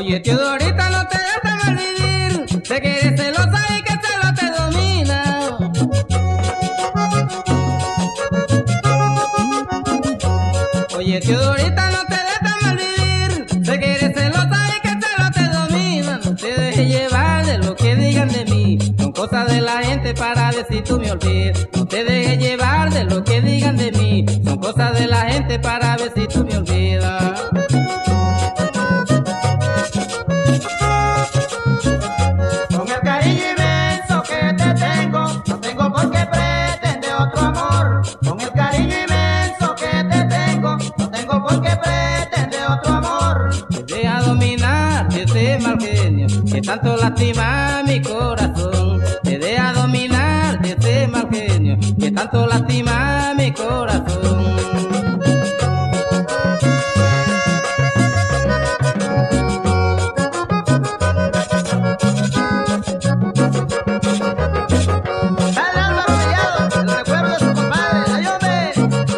Oye, Teodorita, no te dejes malvivir, sé que eres celosa y que el celo te domina. Oye, Teodorita, no te dejes malvivir, sé que eres celosa y que el celo te domina. No te dejes llevar de lo que digan de mí, son cosas de la gente para ver si tú me olvidas. No te dejes llevar de lo que digan de mí, son cosas de la gente para ver si tú me olvidas. Con el cariño inmenso que te tengo, no tengo por qué pretender otro amor. Con el cariño inmenso que te tengo, no tengo por qué pretender otro amor. Te deja dominar de ese mal genio que tanto lastima mi corazón. Te deja dominar de ese mal genio que tanto lastima mi corazón. Dale Álvaro Mellado, el recuerdo de su compadre, ayúdame.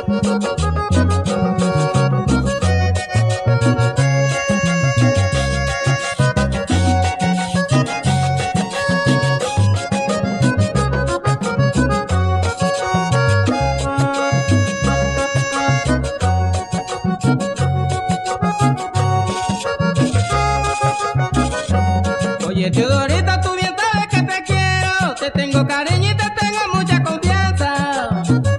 Oye, Teodorita, tú bien sabes que te quiero, te tengo cariño y te tengo mucha confianza.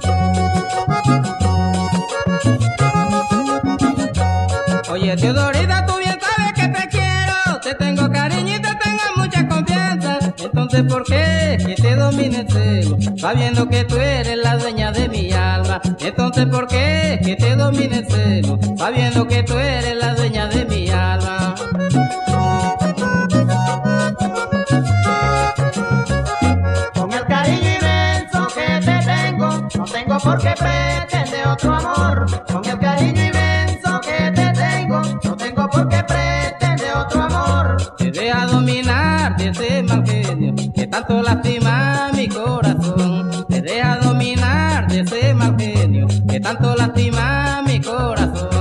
Oye, Teodorita, tú bien sabes que te quiero, te tengo cariño y te tengo mucha confianza. Entonces, ¿por qué que te domine el celo, sabiendo que tú eres la dueña de mi alma? Entonces, ¿por qué que te domine el celo, sabiendo que tú eres la dueña de mi alma? Con el cariño inmenso que te tengo, no tengo por qué pretender otro amor. Con el cariño inmenso que te tengo, no tengo por qué pretender otro amor. Te deja dominar de ese mal genio que tanto lastima mi corazón. Te deja dominar de ese mal genio que tanto lastima mi corazón.